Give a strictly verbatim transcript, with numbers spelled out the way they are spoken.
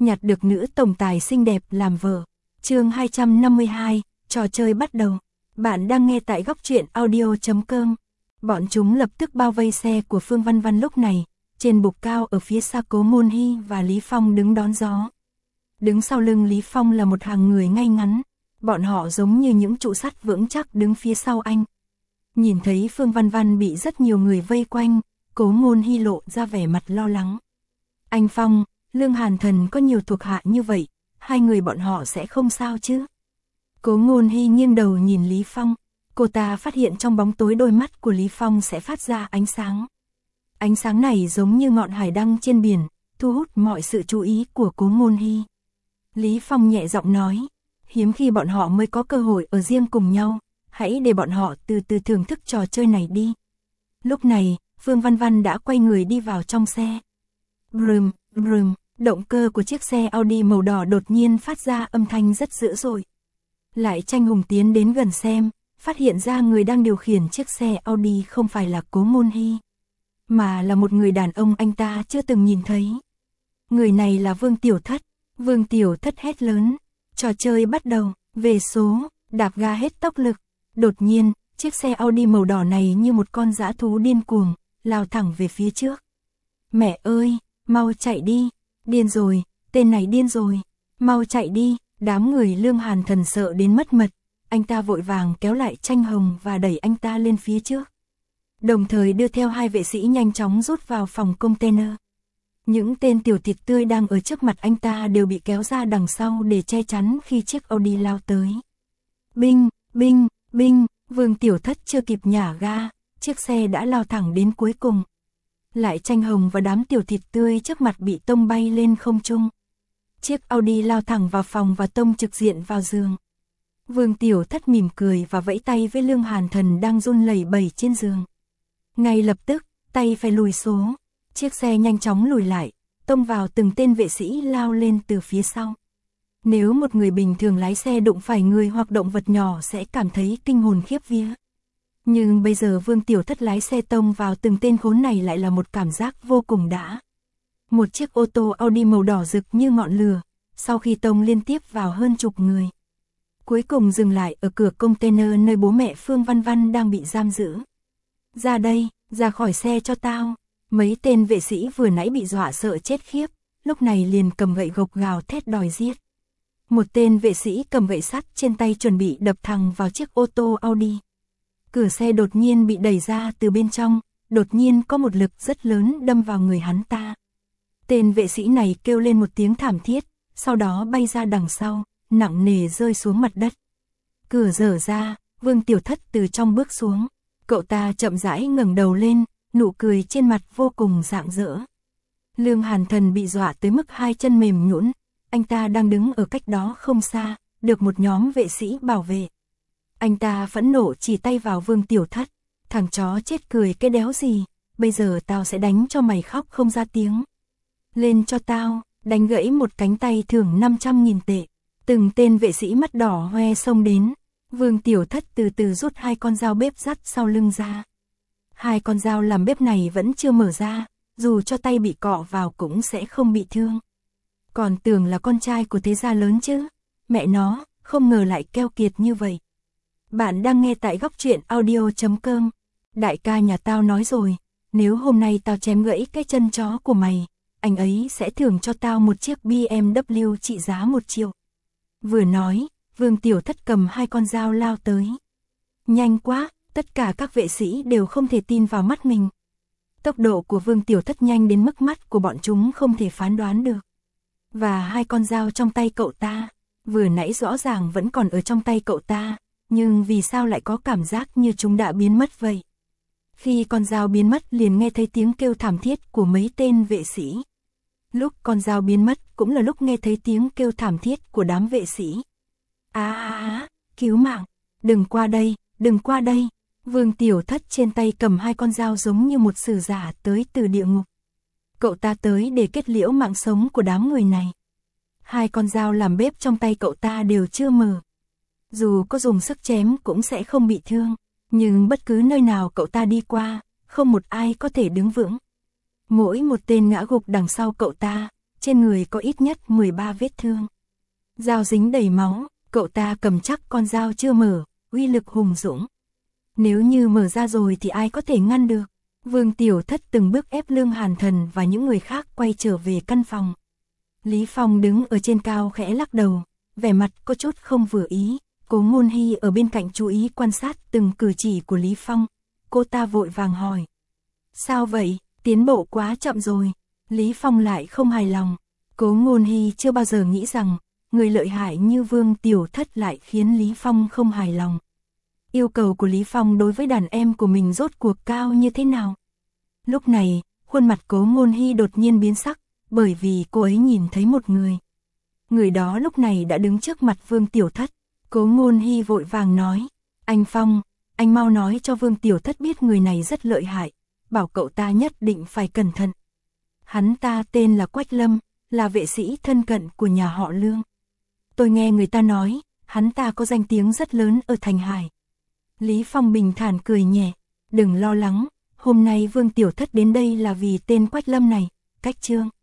nhặt được nữ tổng tài xinh đẹp làm vợ. Chương hai trăm năm mươi hai, trò chơi bắt đầu. Bạn đang nghe tại góc truyện audio chấm com. Bọn chúng lập tức bao vây xe của Phương Văn Văn lúc này, trên bục cao ở phía xa Cố Môn Hy và Lý Phong đứng đón gió. Đứng sau lưng Lý Phong là một hàng người ngay ngắn, bọn họ giống như những trụ sắt vững chắc đứng phía sau anh. Nhìn thấy Phương Văn Văn bị rất nhiều người vây quanh, Cố Môn Hy lộ ra vẻ mặt lo lắng. Anh Phong, Lương Hàn Thần có nhiều thuộc hạ như vậy, hai người bọn họ sẽ không sao chứ? Cố Môn Hy nghiêng đầu nhìn Lý Phong, cô ta phát hiện trong bóng tối đôi mắt của Lý Phong sẽ phát ra ánh sáng. Ánh sáng này giống như ngọn hải đăng trên biển, thu hút mọi sự chú ý của Cố Môn Hy. Lý Phong nhẹ giọng nói, hiếm khi bọn họ mới có cơ hội ở riêng cùng nhau, hãy để bọn họ từ từ thưởng thức trò chơi này đi. Lúc này, Phương Văn Văn đã quay người đi vào trong xe. Brum, brum, động cơ của chiếc xe Audi màu đỏ đột nhiên phát ra âm thanh rất dữ dội. Lại Tranh Hùng tiến đến gần xem, phát hiện ra người đang điều khiển chiếc xe Audi không phải là Cố Môn Hy, mà là một người đàn ông anh ta chưa từng nhìn thấy. Người này là Vương Tiểu Thất. Vương Tiểu Thất hét lớn, trò chơi bắt đầu, về số, đạp ga hết tốc lực. Đột nhiên, chiếc xe Audi màu đỏ này như một con dã thú điên cuồng, lao thẳng về phía trước. Mẹ ơi, mau chạy đi, điên rồi, tên này điên rồi, mau chạy đi. Đám người Lương Hàn Thần sợ đến mất mật, anh ta vội vàng kéo lại Tranh Hồng và đẩy anh ta lên phía trước. Đồng thời đưa theo hai vệ sĩ nhanh chóng rút vào phòng container. Những tên tiểu thịt tươi đang ở trước mặt anh ta đều bị kéo ra đằng sau để che chắn khi chiếc Audi lao tới. Binh, binh, binh, Vương Tiểu Thất chưa kịp nhả ga, chiếc xe đã lao thẳng đến cuối cùng. Lại Tranh Hồng và đám tiểu thịt tươi trước mặt bị tông bay lên không trung. Chiếc Audi lao thẳng vào phòng và tông trực diện vào giường. Vương Tiểu Thất mỉm cười và vẫy tay với Lương Hàn Thần đang run lẩy bẩy trên giường. Ngay lập tức, tay phải lùi số. Chiếc xe nhanh chóng lùi lại, tông vào từng tên vệ sĩ lao lên từ phía sau. Nếu một người bình thường lái xe đụng phải người hoặc động vật nhỏ sẽ cảm thấy kinh hồn khiếp vía. Nhưng bây giờ Vương Tiểu Thất lái xe tông vào từng tên khốn này lại là một cảm giác vô cùng đã. Một chiếc ô tô Audi màu đỏ rực như ngọn lửa, sau khi tông liên tiếp vào hơn chục người. Cuối cùng dừng lại ở cửa container nơi bố mẹ Phương Văn Văn đang bị giam giữ. Ra đây, ra khỏi xe cho tao. Mấy tên vệ sĩ vừa nãy bị dọa sợ chết khiếp, lúc này liền cầm gậy gộc gào thét đòi giết. Một tên vệ sĩ cầm gậy sắt trên tay chuẩn bị đập thẳng vào chiếc ô tô Audi. Cửa xe đột nhiên bị đẩy ra từ bên trong, đột nhiên có một lực rất lớn đâm vào người hắn ta. Tên vệ sĩ này kêu lên một tiếng thảm thiết, sau đó bay ra đằng sau, nặng nề rơi xuống mặt đất. Cửa dở ra, Vương Tiểu Thất từ trong bước xuống. Cậu ta chậm rãi ngẩng đầu lên, nụ cười trên mặt vô cùng rạng rỡ. Lương Hàn Thần bị dọa tới mức hai chân mềm nhũn, anh ta đang đứng ở cách đó không xa, được một nhóm vệ sĩ bảo vệ. Anh ta phẫn nộ chỉ tay vào Vương Tiểu Thất, thằng chó chết cười cái đéo gì, bây giờ tao sẽ đánh cho mày khóc không ra tiếng. Lên cho tao, đánh gãy một cánh tay thưởng năm trăm nghìn tệ. Từng tên vệ sĩ mắt đỏ hoe xông đến, Vương Tiểu Thất từ từ rút hai con dao bếp dắt sau lưng ra. Hai con dao làm bếp này vẫn chưa mở ra, dù cho tay bị cọ vào cũng sẽ không bị thương. Còn tưởng là con trai của thế gia lớn chứ, mẹ nó, không ngờ lại keo kiệt như vậy. Bạn đang nghe tại góc truyện audio chấm com. Đại ca nhà tao nói rồi, nếu hôm nay tao chém gãy cái chân chó của mày, anh ấy sẽ thưởng cho tao một chiếc bê em vê trị giá một triệu. Vừa nói, Vương Tiểu Thất cầm hai con dao lao tới. Nhanh quá, tất cả các vệ sĩ đều không thể tin vào mắt mình. Tốc độ của Vương Tiểu Thất nhanh đến mức mắt của bọn chúng không thể phán đoán được. Và hai con dao trong tay cậu ta, vừa nãy rõ ràng vẫn còn ở trong tay cậu ta, nhưng vì sao lại có cảm giác như chúng đã biến mất vậy? Khi con dao biến mất liền nghe thấy tiếng kêu thảm thiết của mấy tên vệ sĩ. Lúc con dao biến mất cũng là lúc nghe thấy tiếng kêu thảm thiết của đám vệ sĩ. Á á á, cứu mạng, đừng qua đây, đừng qua đây. Vương Tiểu Thất trên tay cầm hai con dao giống như một sử giả tới từ địa ngục. Cậu ta tới để kết liễu mạng sống của đám người này. Hai con dao làm bếp trong tay cậu ta đều chưa mở. Dù có dùng sức chém cũng sẽ không bị thương, nhưng bất cứ nơi nào cậu ta đi qua, không một ai có thể đứng vững. Mỗi một tên ngã gục đằng sau cậu ta, trên người có ít nhất mười ba vết thương. Dao dính đầy máu, cậu ta cầm chắc con dao chưa mở, uy lực hùng dũng. Nếu như mở ra rồi thì ai có thể ngăn được. Vương Tiểu Thất từng bước ép Lương Hàn Thần và những người khác quay trở về căn phòng. Lý Phong đứng ở trên cao khẽ lắc đầu, vẻ mặt có chút không vừa ý. Cố Ngôn Hy ở bên cạnh chú ý quan sát từng cử chỉ của Lý Phong. Cô ta vội vàng hỏi. Sao vậy, tiến bộ quá chậm rồi. Lý Phong lại không hài lòng. Cố Ngôn Hy chưa bao giờ nghĩ rằng người lợi hại như Vương Tiểu Thất lại khiến Lý Phong không hài lòng. Yêu cầu của Lý Phong đối với đàn em của mình rốt cuộc cao như thế nào? Lúc này, khuôn mặt Cố Ngôn Hy đột nhiên biến sắc, bởi vì cô ấy nhìn thấy một người. Người đó lúc này đã đứng trước mặt Vương Tiểu Thất. Cố Ngôn Hy vội vàng nói, anh Phong, anh mau nói cho Vương Tiểu Thất biết người này rất lợi hại, bảo cậu ta nhất định phải cẩn thận. Hắn ta tên là Quách Lâm, là vệ sĩ thân cận của nhà họ Lương. Tôi nghe người ta nói, hắn ta có danh tiếng rất lớn ở Thành Hải. Lý Phong bình thản cười nhẹ, đừng lo lắng, hôm nay Vương Tiểu Thất đến đây là vì tên Quách Lâm này, cách Trương.